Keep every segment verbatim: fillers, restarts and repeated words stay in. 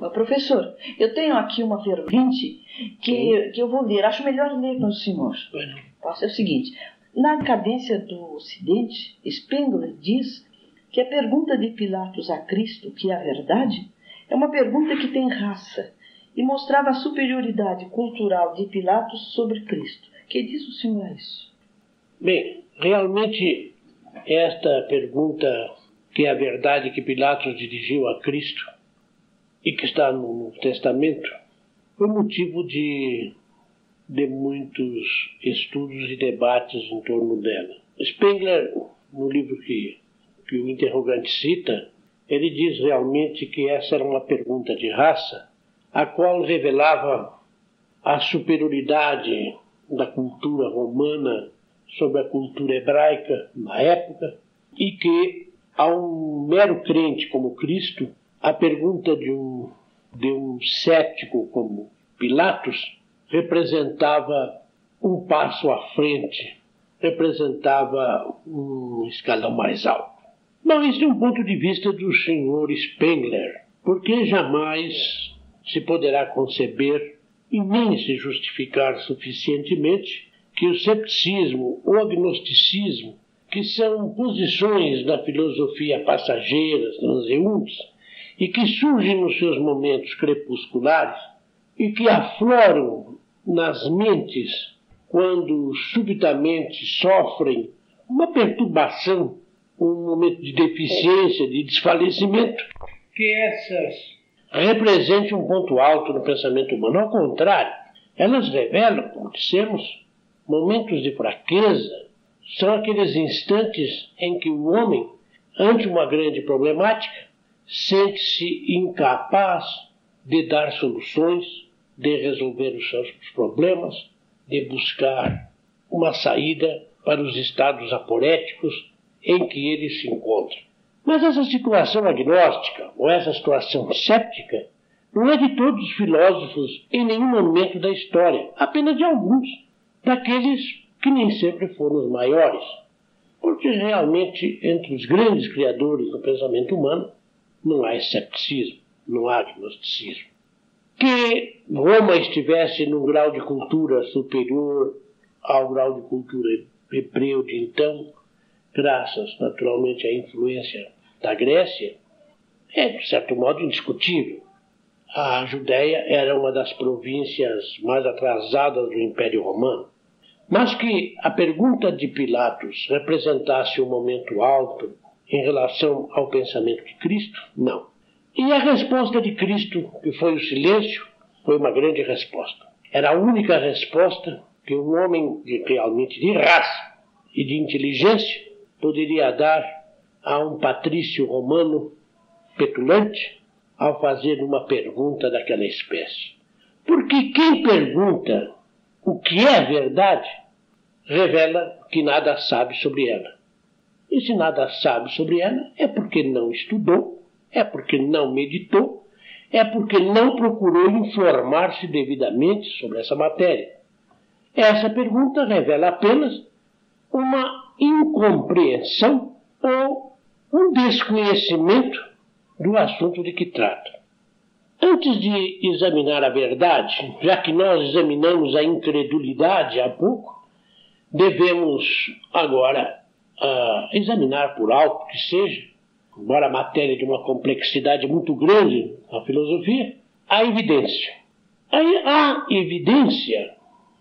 Professor, eu tenho aqui uma pergunta que, que eu vou ler. Acho melhor ler com o senhor. Posso? É o seguinte. Na Cadência do Ocidente, Spengler diz que a pergunta de Pilatos a Cristo, que é a verdade, é uma pergunta que tem raça e mostrava a superioridade cultural de Pilatos sobre Cristo. Que diz o senhor a isso? Bem, realmente esta pergunta, que é a verdade que Pilatos dirigiu a Cristo e que está no Testamento, foi motivo de, de muitos estudos e debates em torno dela. Spengler, no livro que, que o interrogante cita, ele diz realmente que essa era uma pergunta de raça, a qual revelava a superioridade da cultura romana sobre a cultura hebraica na época, e que a um mero crente como Cristo, a pergunta de um, de um cético como Pilatos representava um passo à frente, representava um escalão mais alto. Bom, esse é um ponto de vista do senhor Spengler, porque jamais se poderá conceber e nem se justificar suficientemente que o cepticismo ou agnosticismo, que são posições da filosofia passageiras, transeuntes, e que surgem nos seus momentos crepusculares e que afloram nas mentes quando subitamente sofrem uma perturbação, um momento de deficiência, de desfalecimento, que essas representem um ponto alto no pensamento humano. Ao contrário, elas revelam, como dissemos, momentos de fraqueza. São aqueles instantes em que o homem, ante uma grande problemática, sente-se incapaz de dar soluções, de resolver os seus problemas, de buscar uma saída para os estados aporéticos em que ele se encontra. Mas essa situação agnóstica, ou essa situação séptica, não é de todos os filósofos em nenhum momento da história, apenas de alguns, daqueles que nem sempre foram os maiores, porque realmente entre os grandes criadores do pensamento humano não há escepticismo, não há agnosticismo. Que Roma estivesse num grau de cultura superior ao grau de cultura hebreu de então, graças naturalmente à influência da Grécia, é de certo modo indiscutível. A Judéia era uma das províncias mais atrasadas do Império Romano. Mas que a pergunta de Pilatos representasse um momento alto em relação ao pensamento de Cristo, não. E a resposta de Cristo, que foi o silêncio, foi uma grande resposta. Era a única resposta que um homem de, realmente de raça e de inteligência poderia dar a um patrício romano petulante ao fazer uma pergunta daquela espécie. Porque quem pergunta o que é verdade revela que nada sabe sobre ela. E se nada sabe sobre ela, é porque não estudou, é porque não meditou, é porque não procurou informar-se devidamente sobre essa matéria. Essa pergunta revela apenas uma incompreensão ou um desconhecimento do assunto de que trata. Antes de examinar a verdade, já que nós examinamos a incredulidade há pouco, devemos agora uh, examinar por alto que seja, embora a matéria de uma complexidade muito grande na filosofia, a evidência. A, a evidência,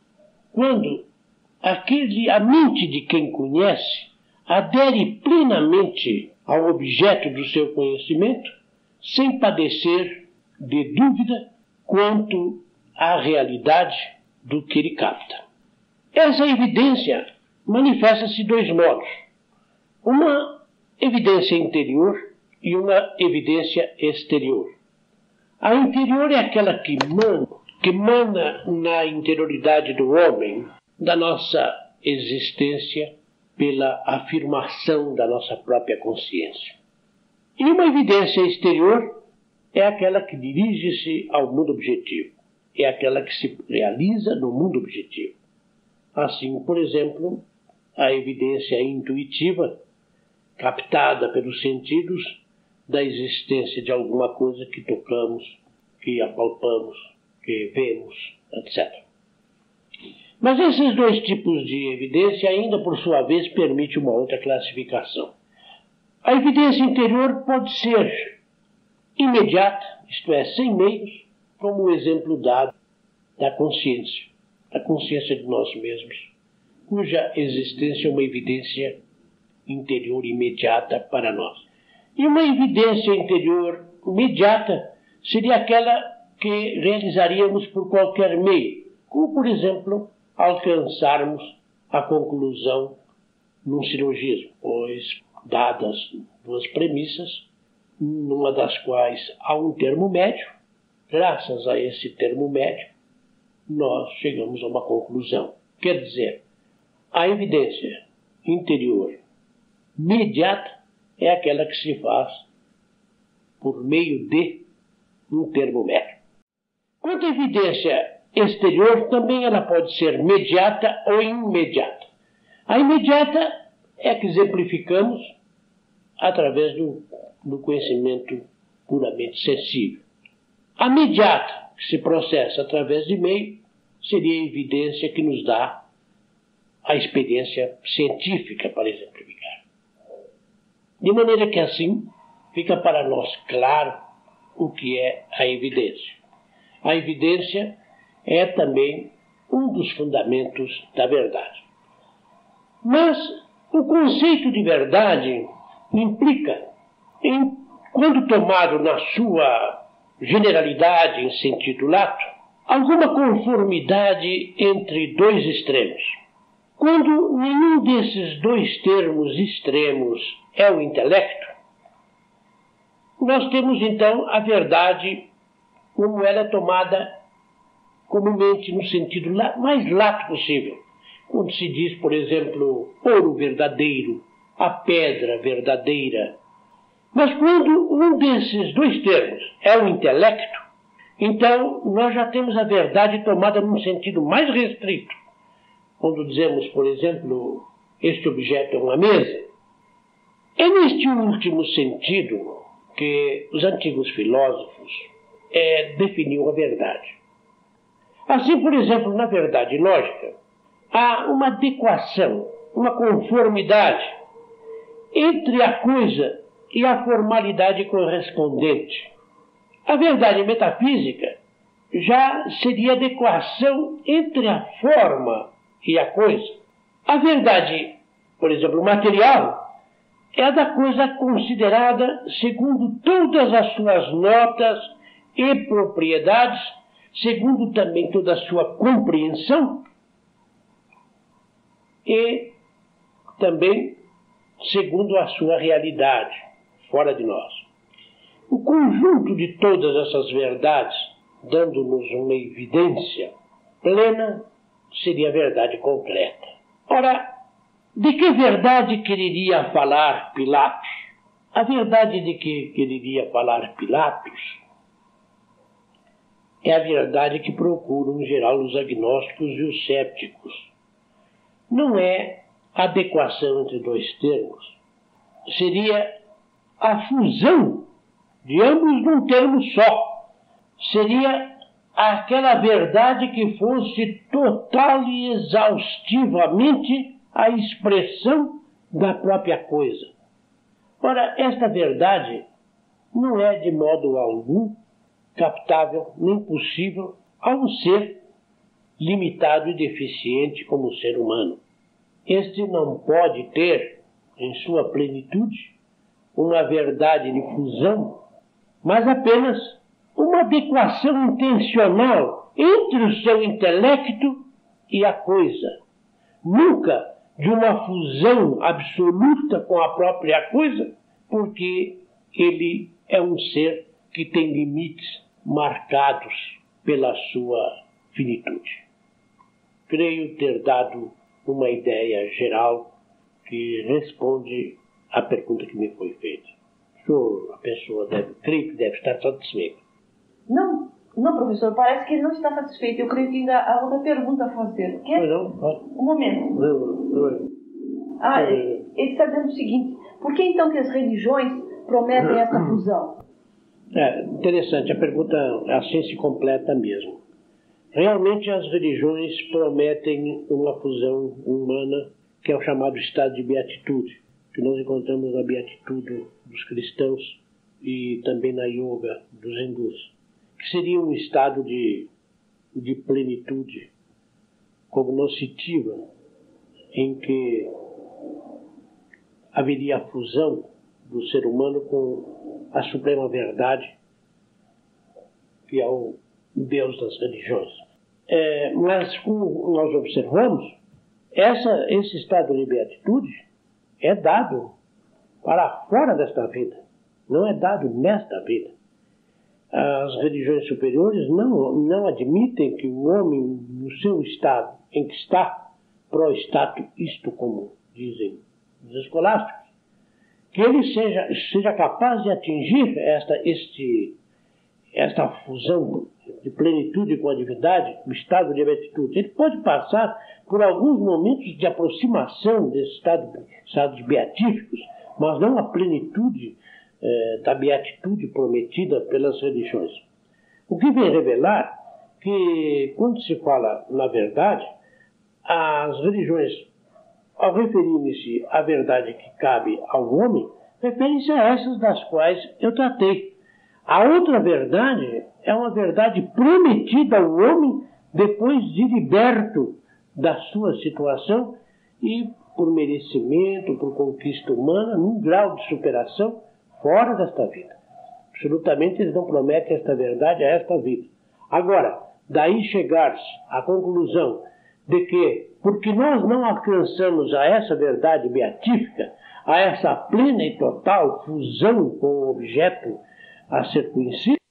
quando aquele, a mente de quem conhece adere plenamente ao objeto do seu conhecimento, sem padecer de dúvida quanto à realidade do que ele capta. Essa evidência manifesta-se de dois modos. Uma evidência interior e uma evidência exterior. A interior é aquela que mana, que mana na interioridade do homem, da nossa existência, pela afirmação da nossa própria consciência. E uma evidência exterior é aquela que dirige-se ao mundo objetivo, é aquela que se realiza no mundo objetivo. Assim, por exemplo, a evidência intuitiva, captada pelos sentidos, da existência de alguma coisa que tocamos, que apalpamos, que vemos, etcétera. Mas esses dois tipos de evidência ainda, por sua vez, permitem uma outra classificação. A evidência interior pode ser imediata, isto é, sem meios, como o exemplo dado da consciência, a consciência de nós mesmos, cuja existência é uma evidência interior imediata para nós. E uma evidência interior imediata seria aquela que realizaríamos por qualquer meio, como, por exemplo, alcançarmos a conclusão num silogismo, pois, dadas duas premissas, numa das quais há um termo médio, graças a esse termo médio, nós chegamos a uma conclusão. Quer dizer, a evidência interior imediata é aquela que se faz por meio de um termo médio. Quanto à evidência exterior, também ela pode ser imediata ou imediata. A imediata é a que exemplificamos através do, do conhecimento puramente sensível. A imediata, que se processa através de meio, seria a evidência que nos dá a experiência científica, para exemplificar. De maneira que assim fica para nós claro o que é a evidência. A evidência é também um dos fundamentos da verdade. Mas o conceito de verdade implica, em, quando tomado na sua generalidade em sentido lato, alguma conformidade entre dois extremos. Quando nenhum desses dois termos extremos é o intelecto, nós temos então a verdade como ela é tomada comumente no sentido mais lato possível. Quando se diz, por exemplo, ouro verdadeiro, a pedra verdadeira. Mas quando um desses dois termos é o intelecto, então nós já temos a verdade tomada num sentido mais restrito. Quando dizemos, por exemplo, este objeto é uma mesa, é neste último sentido que os antigos filósofos é, definiam a verdade. Assim, por exemplo, na verdade lógica, há uma adequação, uma conformidade entre a coisa e a formalidade correspondente. A verdade metafísica já seria adequação entre a forma e a coisa. A verdade, por exemplo, material, é a da coisa considerada segundo todas as suas notas e propriedades, segundo também toda a sua compreensão e também segundo a sua realidade, fora de nós. O conjunto de todas essas verdades, dando-nos uma evidência plena, seria a verdade completa. Ora, de que verdade quereria falar Pilatos? A verdade de que quereria falar Pilatos é a verdade que procuram, em geral, os agnósticos e os cépticos. Não é a adequação entre dois termos. Seria a fusão de ambos num termo só. Seria aquela verdade que fosse total e exaustivamente a expressão da própria coisa. Ora, esta verdade não é de modo algum captável nem possível a um ser limitado e deficiente como o ser humano. Este não pode ter, em sua plenitude, uma verdade de fusão, mas apenas uma adequação intencional entre o seu intelecto e a coisa. Nunca de uma fusão absoluta com a própria coisa, porque ele é um ser que tem limites marcados pela sua finitude. Creio ter dado uma ideia geral que responde à pergunta que me foi feita. So, a pessoa deve, creio que deve estar satisfeita. Não, não, professor, parece que ele não está satisfeito. Eu creio que ainda há outra pergunta a fazer. Quer? Não, não. Um momento. Não, não. Ah, ele está dizendo o seguinte: por que então que as religiões prometem essa fusão? É interessante, a pergunta assim se completa mesmo. Realmente as religiões prometem uma fusão humana, que é o chamado estado de beatitude, que nós encontramos na beatitude dos cristãos e também na yoga dos hindus, que seria um estado de, de plenitude cognoscitiva, em que haveria a fusão do ser humano com a suprema verdade, que é o Deus das religiões. É, mas, como nós observamos, essa, esse estado de beatitude é dado para fora desta vida, não é dado nesta vida. As religiões superiores não, não admitem que o homem, no seu estado em que está, pro stato isto, como dizem os escolásticos, que ele seja, seja capaz de atingir esta, este, esta fusão de plenitude com a divindade, o estado de beatitude. Ele pode passar por alguns momentos de aproximação desse estado, estados beatíficos, mas não a plenitude eh, da beatitude prometida pelas religiões. O que vem revelar que, quando se fala na verdade, as religiões, ao referirem-se à verdade que cabe ao homem, referem-se a essas das quais eu tratei. A outra verdade é uma verdade prometida ao homem depois de liberto da sua situação e por merecimento, por conquista humana, num grau de superação fora desta vida. Absolutamente eles não prometem esta verdade a esta vida. Agora, daí chegar-se à conclusão de que, porque nós não alcançamos a essa verdade beatífica, a essa plena e total fusão com o objeto a ser conhecido,